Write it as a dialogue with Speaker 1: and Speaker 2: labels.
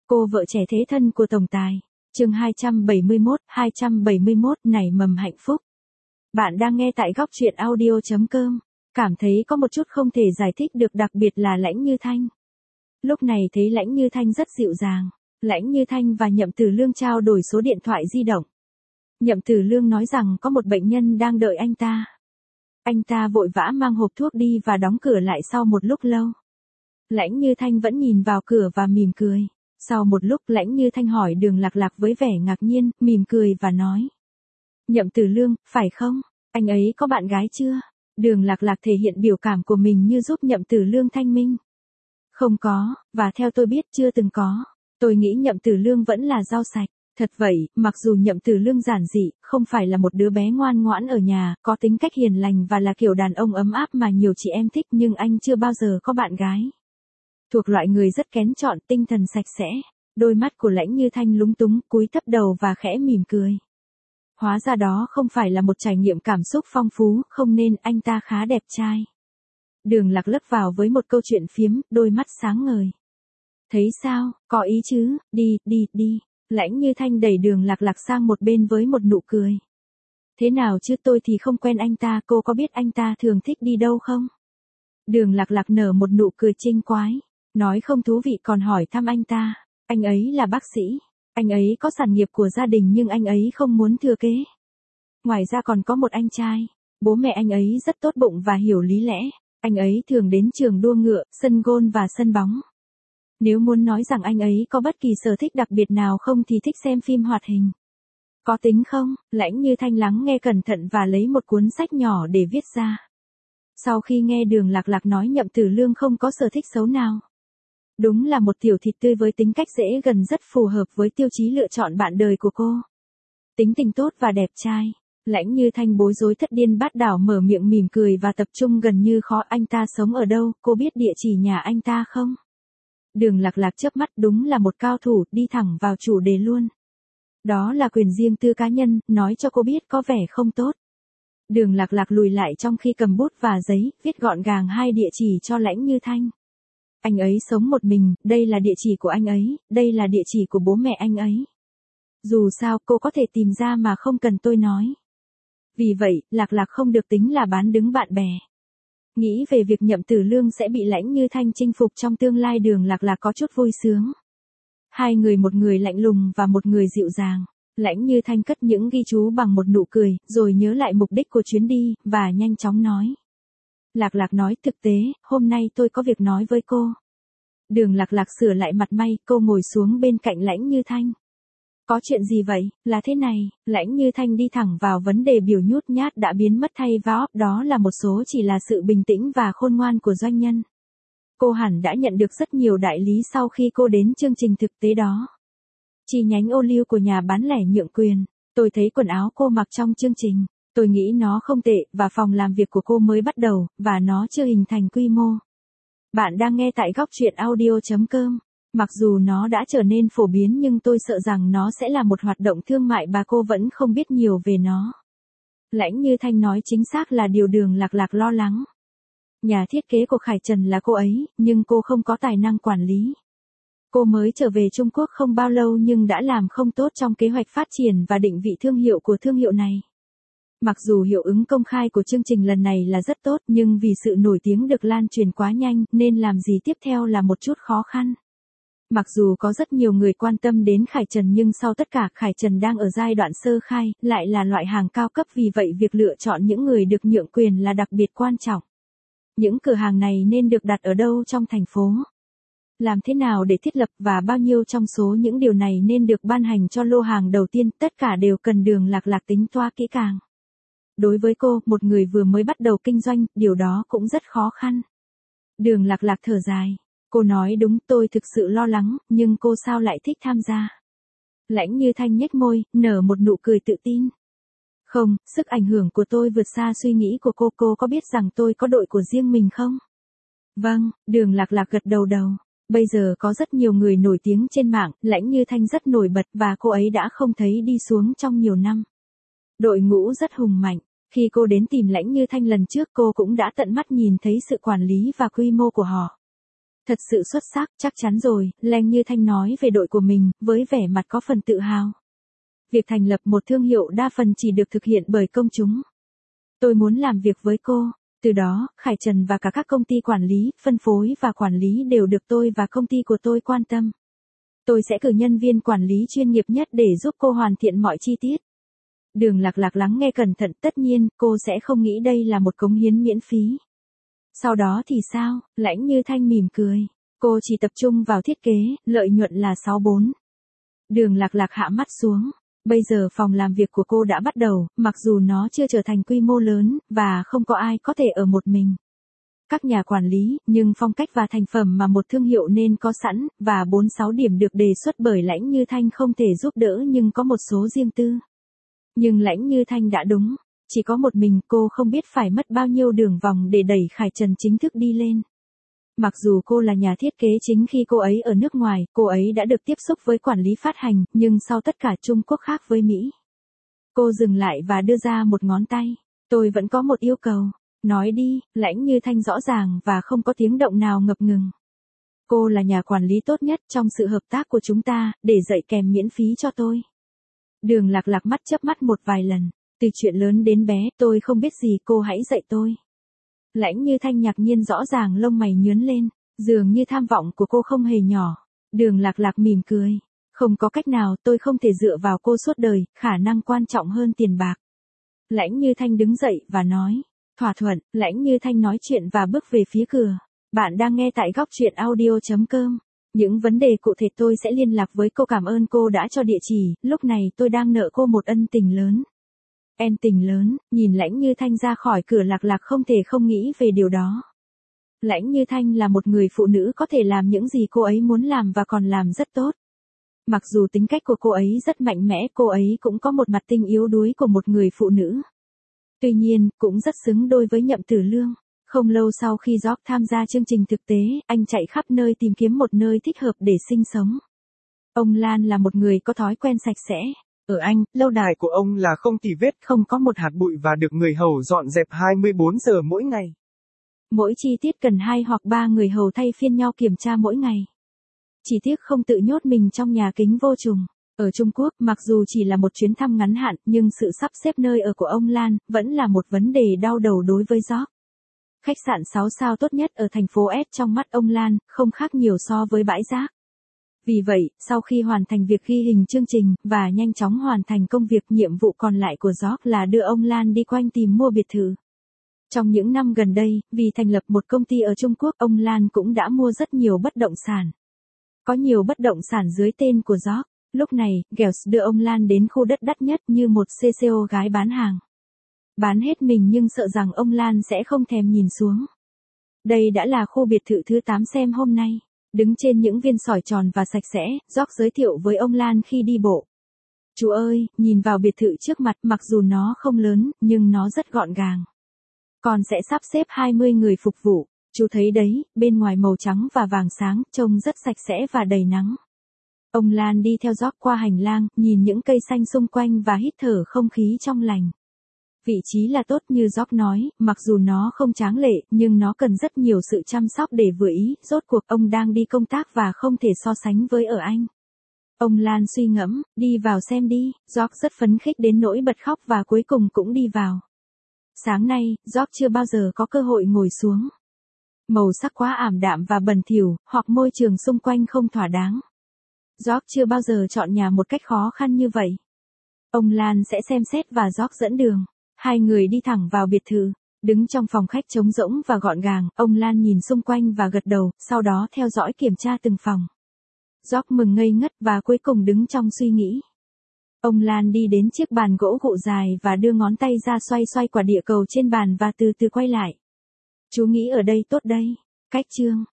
Speaker 1: Cô vợ trẻ thế thân của tổng tài. Chương 271 nảy mầm hạnh phúc. Bạn đang nghe tại góc truyện audio.com. Cảm thấy có một chút không thể giải thích được, đặc biệt là Lãnh Như Thanh. Lúc này thấy Lãnh Như Thanh rất dịu dàng. Lãnh Như Thanh và Nhậm Tử Lương trao đổi số điện thoại di động. Nhậm Tử Lương nói rằng có một bệnh nhân đang đợi anh ta. Anh ta vội vã mang hộp thuốc đi và đóng cửa lại sau một lúc lâu. Lãnh Như Thanh vẫn nhìn vào cửa và mỉm cười. Sau một lúc Lãnh Như Thanh hỏi Đường Lạc Lạc với vẻ ngạc nhiên, mỉm cười và nói. Nhậm Tử Lương, phải không? Anh ấy có bạn gái chưa? Đường Lạc Lạc thể hiện biểu cảm của mình như giúp Nhậm Tử Lương thanh minh. Không có, và theo tôi biết chưa từng có. Tôi nghĩ Nhậm Tử Lương vẫn là rau sạch. Thật vậy, mặc dù Nhậm Tử Lương giản dị, không phải là một đứa bé ngoan ngoãn ở nhà, có tính cách hiền lành và là kiểu đàn ông ấm áp mà nhiều chị em thích, nhưng anh chưa bao giờ có bạn gái. Thuộc loại người rất kén chọn, tinh thần sạch sẽ. Đôi mắt của Lãnh Như Thanh lúng túng, cúi thấp đầu và khẽ mỉm cười. Hóa ra đó không phải là một trải nghiệm cảm xúc phong phú, không nên anh ta khá đẹp trai. Đường Lạc lấp vào với một câu chuyện phiếm, đôi mắt sáng ngời. Thấy sao, có ý chứ, đi. Lãnh Như Thanh đẩy Đường Lạc Lạc sang một bên với một nụ cười. Thế nào chứ, tôi thì không quen anh ta, cô có biết anh ta thường thích đi đâu không? Đường Lạc Lạc nở một nụ cười chinh quái. Nói không thú vị còn hỏi thăm anh ta. Anh ấy là bác sĩ. Anh ấy có sản nghiệp của gia đình nhưng anh ấy không muốn thừa kế. Ngoài ra còn có một anh trai. Bố mẹ anh ấy rất tốt bụng và hiểu lý lẽ. Anh ấy thường đến trường đua ngựa, sân golf và sân bóng. Nếu muốn nói rằng anh ấy có bất kỳ sở thích đặc biệt nào không thì thích xem phim hoạt hình. Có tính không? Lãnh Như Thanh lắng nghe cẩn thận và lấy một cuốn sách nhỏ để viết ra. Sau khi nghe Đường Lạc Lạc nói Nhậm Tử Lương không có sở thích xấu nào. Đúng là một tiểu thịt tươi với tính cách dễ gần, rất phù hợp với tiêu chí lựa chọn bạn đời của cô. Tính tình tốt và đẹp trai. Lãnh Như Thanh bối rối thất điên bát đảo mở miệng mỉm cười và tập trung gần như khó. Anh ta sống ở đâu, cô biết địa chỉ nhà anh ta không? Đường Lạc Lạc chớp mắt, đúng là một cao thủ, đi thẳng vào chủ đề luôn. Đó là quyền riêng tư cá nhân, nói cho cô biết có vẻ không tốt. Đường Lạc Lạc lùi lại trong khi cầm bút và giấy, viết gọn gàng hai địa chỉ cho Lãnh Như Thanh. Anh ấy sống một mình, đây là địa chỉ của anh ấy, đây là địa chỉ của bố mẹ anh ấy. Dù sao cô có thể tìm ra mà không cần tôi nói. Vì vậy, Lạc Lạc không được tính là bán đứng bạn bè. Nghĩ về việc Nhậm Tử Lương sẽ bị Lãnh Như Thanh chinh phục trong tương lai, Đường Lạc Lạc có chút vui sướng. Hai người, một người lạnh lùng và một người dịu dàng. Lãnh Như Thanh cất những ghi chú bằng một nụ cười, rồi nhớ lại mục đích của chuyến đi, và nhanh chóng nói. Lạc Lạc nói, thực tế, hôm nay tôi có việc nói với cô. Đường Lạc Lạc sửa lại mặt may, cô ngồi xuống bên cạnh Lãnh Như Thanh. Có chuyện gì vậy? Là thế này, Lãnh Như Thanh đi thẳng vào vấn đề, biểu nhút nhát đã biến mất thay vào đó là một số chỉ là sự bình tĩnh và khôn ngoan của doanh nhân. Cô hẳn đã nhận được rất nhiều đại lý sau khi cô đến chương trình thực tế đó. Chi nhánh ô liu của nhà bán lẻ nhượng quyền. Tôi thấy quần áo cô mặc trong chương trình. Tôi nghĩ nó không tệ, và phòng làm việc của cô mới bắt đầu, và nó chưa hình thành quy mô. Bạn đang nghe tại góc truyện audio.com. Mặc dù nó đã trở nên phổ biến nhưng tôi sợ rằng nó sẽ là một hoạt động thương mại và cô vẫn không biết nhiều về nó. Lãnh Như Thanh nói chính xác là điều Đường Lạc Lạc lo lắng. Nhà thiết kế của Khải Trần là cô ấy, nhưng cô không có tài năng quản lý. Cô mới trở về Trung Quốc không bao lâu nhưng đã làm không tốt trong kế hoạch phát triển và định vị thương hiệu của thương hiệu này. Mặc dù hiệu ứng công khai của chương trình lần này là rất tốt, nhưng vì sự nổi tiếng được lan truyền quá nhanh nên làm gì tiếp theo là một chút khó khăn. Mặc dù có rất nhiều người quan tâm đến Khải Trần nhưng sau tất cả Khải Trần đang ở giai đoạn sơ khai, lại là loại hàng cao cấp, vì vậy việc lựa chọn những người được nhượng quyền là đặc biệt quan trọng. Những cửa hàng này nên được đặt ở đâu trong thành phố? Làm thế nào để thiết lập và bao nhiêu trong số những điều này nên được ban hành cho lô hàng đầu tiên, tất cả đều cần Đường Lạc Lạc tính toán kỹ càng. Đối với cô, một người vừa mới bắt đầu kinh doanh, điều đó cũng rất khó khăn. Đường Lạc Lạc thở dài. Cô nói đúng, tôi thực sự lo lắng, nhưng cô sao lại thích tham gia? Lãnh Như Thanh nhếch môi, nở một nụ cười tự tin. Không, sức ảnh hưởng của tôi vượt xa suy nghĩ của cô có biết rằng tôi có đội của riêng mình không? Vâng, Đường Lạc Lạc gật đầu. Bây giờ có rất nhiều người nổi tiếng trên mạng, Lãnh Như Thanh rất nổi bật và cô ấy đã không thấy đi xuống trong nhiều năm. Đội ngũ rất hùng mạnh. Khi cô đến tìm Lãnh Như Thanh lần trước, cô cũng đã tận mắt nhìn thấy sự quản lý và quy mô của họ. Thật sự xuất sắc, chắc chắn rồi, Leng Như Thanh nói về đội của mình, với vẻ mặt có phần tự hào. Việc thành lập một thương hiệu đa phần chỉ được thực hiện bởi công chúng. Tôi muốn làm việc với cô. Từ đó, Khải Trần và cả các công ty quản lý, phân phối và quản lý đều được tôi và công ty của tôi quan tâm. Tôi sẽ cử nhân viên quản lý chuyên nghiệp nhất để giúp cô hoàn thiện mọi chi tiết. Đường Lạc Lạc lắng nghe cẩn thận, tất nhiên, cô sẽ không nghĩ đây là một cống hiến miễn phí. Sau đó thì sao? Lãnh Như Thanh mỉm cười. Cô chỉ tập trung vào thiết kế, lợi nhuận là 64. Đường Lạc Lạc hạ mắt xuống. Bây giờ phòng làm việc của cô đã bắt đầu, mặc dù nó chưa trở thành quy mô lớn, và không có ai có thể ở một mình. Các nhà quản lý, nhưng phong cách và thành phẩm mà một thương hiệu nên có sẵn, và 46 điểm được đề xuất bởi Lãnh Như Thanh không thể giúp đỡ nhưng có một số riêng tư. Nhưng Lãnh Như Thanh đã đúng, chỉ có một mình cô không biết phải mất bao nhiêu đường vòng để đẩy Khải Trần chính thức đi lên. Mặc dù cô là nhà thiết kế chính khi cô ấy ở nước ngoài, cô ấy đã được tiếp xúc với quản lý phát hành, nhưng sau tất cả Trung Quốc khác với Mỹ. Cô dừng lại và đưa ra một ngón tay. Tôi vẫn có một yêu cầu. Nói đi, Lãnh Như Thanh rõ ràng và không có tiếng động nào ngập ngừng. Cô là nhà quản lý tốt nhất trong sự hợp tác của chúng ta, để dạy kèm miễn phí cho tôi. Đường Lạc Lạc mắt chớp mắt một vài lần. Từ chuyện lớn đến bé, tôi không biết gì, cô hãy dạy tôi. Lãnh Như Thanh ngạc nhiên, rõ ràng lông mày nhướng lên, dường như tham vọng của cô không hề nhỏ. Đường Lạc Lạc mỉm cười. Không có cách nào, tôi không thể dựa vào cô suốt đời, khả năng quan trọng hơn tiền bạc. Lãnh Như Thanh đứng dậy và nói. Thỏa thuận. Lãnh Như Thanh nói chuyện và bước về phía cửa. Bạn đang nghe tại góc truyện audio.com. Những vấn đề cụ thể tôi sẽ liên lạc với cô, cảm ơn cô đã cho địa chỉ, lúc này tôi đang nợ cô một ân tình lớn. Ân tình lớn, nhìn Lãnh Như Thanh ra khỏi cửa, Lạc Lạc không thể không nghĩ về điều đó. Lãnh Như Thanh là một người phụ nữ có thể làm những gì cô ấy muốn làm và còn làm rất tốt. Mặc dù tính cách của cô ấy rất mạnh mẽ, cô ấy cũng có một mặt tinh yếu đuối của một người phụ nữ. Tuy nhiên, cũng rất xứng đôi với Nhậm Tử Lương. Không lâu sau khi George tham gia chương trình thực tế, anh chạy khắp nơi tìm kiếm một nơi thích hợp để sinh sống. Ông Lan là một người có thói quen sạch sẽ.
Speaker 2: Ở Anh, lâu đài của ông là không tì vết, không có một hạt bụi và được người hầu dọn dẹp 24 giờ mỗi ngày.
Speaker 1: Mỗi chi tiết cần 2 hoặc 3 người hầu thay phiên nhau kiểm tra mỗi ngày. Chỉ tiếc không tự nhốt mình trong nhà kính vô trùng. Ở Trung Quốc, mặc dù chỉ là một chuyến thăm ngắn hạn, nhưng sự sắp xếp nơi ở của ông Lan vẫn là một vấn đề đau đầu đối với George. Khách sạn 6 sao tốt nhất ở thành phố S trong mắt ông Lan, không khác nhiều so với bãi rác. Vì vậy, sau khi hoàn thành việc ghi hình chương trình, và nhanh chóng hoàn thành công việc, nhiệm vụ còn lại của George là đưa ông Lan đi quanh tìm mua biệt thự. Trong những năm gần đây, vì thành lập một công ty ở Trung Quốc, ông Lan cũng đã mua rất nhiều bất động sản. Có nhiều bất động sản dưới tên của George. Lúc này, Gels đưa ông Lan đến khu đất đắt nhất như một CCO gái bán hàng. Bán hết mình nhưng sợ rằng ông Lan sẽ không thèm nhìn xuống. Đây đã là khu biệt thự thứ 8 xem hôm nay. Đứng trên những viên sỏi tròn và sạch sẽ, George giới thiệu với ông Lan khi đi bộ. Chú ơi, nhìn vào biệt thự trước mặt, mặc dù nó không lớn, nhưng nó rất gọn gàng. Còn sẽ sắp xếp 20 người phục vụ. Chú thấy đấy, bên ngoài màu trắng và vàng sáng, trông rất sạch sẽ và đầy nắng. Ông Lan đi theo George qua hành lang, nhìn những cây xanh xung quanh và hít thở không khí trong lành. Vị trí là tốt như George nói, mặc dù nó không tráng lệ, nhưng nó cần rất nhiều sự chăm sóc để vừa ý, rốt cuộc ông đang đi công tác và không thể so sánh với ở Anh. Ông Lan suy ngẫm, đi vào xem đi, George rất phấn khích đến nỗi bật khóc và cuối cùng cũng đi vào. Sáng nay, George chưa bao giờ có cơ hội ngồi xuống. Màu sắc quá ảm đạm và bẩn thỉu, hoặc môi trường xung quanh không thỏa đáng. George chưa bao giờ chọn nhà một cách khó khăn như vậy. Ông Lan sẽ xem xét và George dẫn đường. Hai người đi thẳng vào biệt thự. Đứng trong phòng khách trống rỗng và gọn gàng, ông Lan nhìn xung quanh và gật đầu, sau đó theo dõi kiểm tra từng phòng. George mừng ngây ngất và cuối cùng đứng trong suy nghĩ. Ông Lan đi đến chiếc bàn gỗ gụ dài và đưa ngón tay ra xoay xoay quả địa cầu trên bàn và từ từ quay lại. Chú nghĩ ở đây tốt đây. Cách chương.